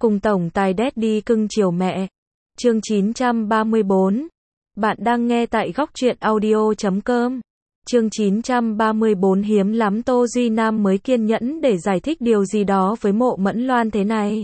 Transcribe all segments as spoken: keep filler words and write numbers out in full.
Cùng tổng tài Daddy cưng chiều mẹ. Chương chín trăm ba mươi bốn. Bạn đang nghe tại góc truyện audio chấm com. Chương chín trăm ba mươi bốn. Hiếm lắm Tô Duy Nam mới kiên nhẫn để giải thích điều gì đó với Mộ Mẫn Loan thế này.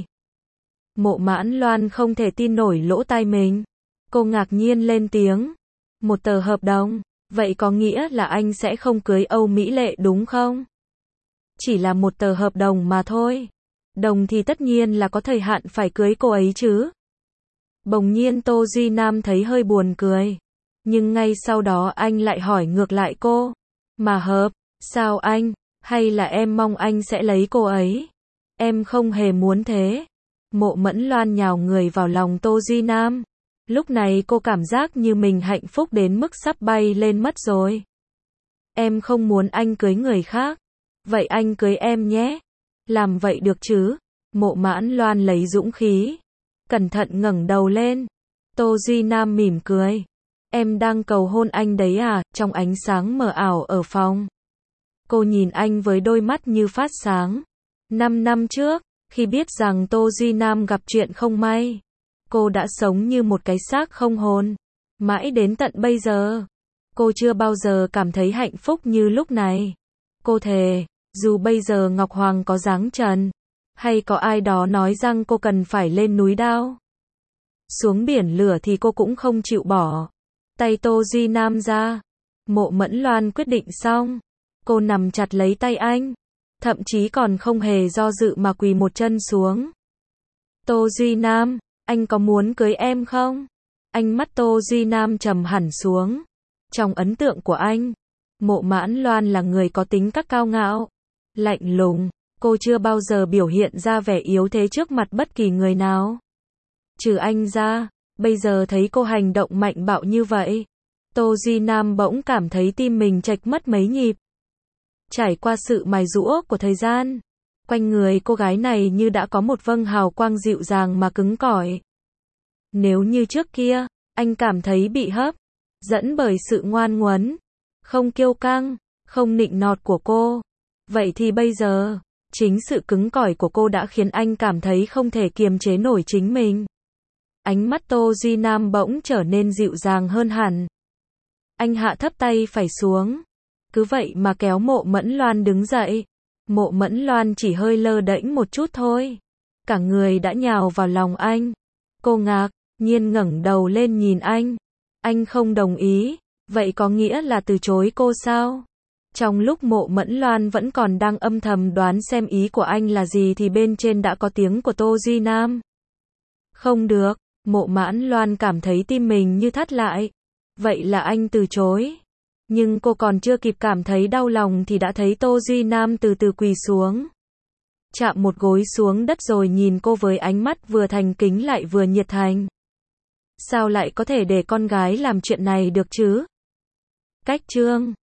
Mộ Mãn Loan không thể tin nổi lỗ tai mình. Cô ngạc nhiên lên tiếng. Một tờ hợp đồng, vậy có nghĩa là anh sẽ không cưới Âu Mỹ Lệ đúng không? Chỉ là một tờ hợp đồng mà thôi. Đồng thì tất nhiên là có thời hạn phải cưới cô ấy chứ. Bỗng nhiên Tô Duy Nam thấy hơi buồn cười. Nhưng ngay sau đó anh lại hỏi ngược lại cô. Mà hợp, sao anh, hay là em mong anh sẽ lấy cô ấy? Em không hề muốn thế. Mộ Mẫn Loan nhào người vào lòng Tô Duy Nam. Lúc này cô cảm giác như mình hạnh phúc đến mức sắp bay lên mất rồi. Em không muốn anh cưới người khác. Vậy anh cưới em nhé. Làm vậy được chứ? Mộ Mãn Loan lấy dũng khí. Cẩn thận ngẩng đầu lên. Tô Duy Nam mỉm cười. Em đang cầu hôn anh đấy à? Trong ánh sáng mờ ảo ở phòng. Cô nhìn anh với đôi mắt như phát sáng. Năm năm trước, khi biết rằng Tô Duy Nam gặp chuyện không may, cô đã sống như một cái xác không hồn. Mãi đến tận bây giờ, cô chưa bao giờ cảm thấy hạnh phúc như lúc này. Cô thề, dù bây giờ Ngọc Hoàng có giáng trần, hay có ai đó nói rằng cô cần phải lên núi đao, xuống biển lửa thì cô cũng không chịu bỏ tay Tô Duy Nam ra. Mộ Mẫn Loan quyết định xong, cô nằm chặt lấy tay anh, thậm chí còn không hề do dự mà quỳ một chân xuống. Tô Duy Nam, anh có muốn cưới em không? Ánh mắt Tô Duy Nam trầm hẳn xuống. Trong ấn tượng của anh, Mộ Mãn Loan là người có tính cách cao ngạo, lạnh lùng. Cô chưa bao giờ biểu hiện ra vẻ yếu thế trước mặt bất kỳ người nào. Trừ anh ra, bây giờ thấy cô hành động mạnh bạo như vậy, Tô Duy Nam bỗng cảm thấy tim mình chệch mất mấy nhịp. Trải qua sự mài giũa của thời gian, quanh người cô gái này như đã có một vầng hào quang dịu dàng mà cứng cỏi. Nếu như trước kia, anh cảm thấy bị hấp dẫn bởi sự ngoan ngoãn, không kiêu căng, không nịnh nọt của cô, vậy thì bây giờ, chính sự cứng cỏi của cô đã khiến anh cảm thấy không thể kiềm chế nổi chính mình. Ánh mắt Tô Duy Nam bỗng trở nên dịu dàng hơn hẳn. Anh hạ thấp tay phải xuống. Cứ vậy mà kéo Mộ Mẫn Loan đứng dậy. Mộ Mẫn Loan chỉ hơi lơ đễnh một chút thôi. Cả người đã nhào vào lòng anh. Cô ngạc nhiên ngẩng đầu lên nhìn anh. Anh không đồng ý. Vậy có nghĩa là từ chối cô sao? Trong lúc Mộ Mẫn Loan vẫn còn đang âm thầm đoán xem ý của anh là gì thì bên trên đã có tiếng của Tô Duy Nam. Không được, Mộ Mãn Loan cảm thấy tim mình như thắt lại. Vậy là anh từ chối. Nhưng cô còn chưa kịp cảm thấy đau lòng thì đã thấy Tô Duy Nam từ từ quỳ xuống. Chạm một gối xuống đất rồi nhìn cô với ánh mắt vừa thành kính lại vừa nhiệt thành. Sao lại có thể để con gái làm chuyện này được chứ? Cách chương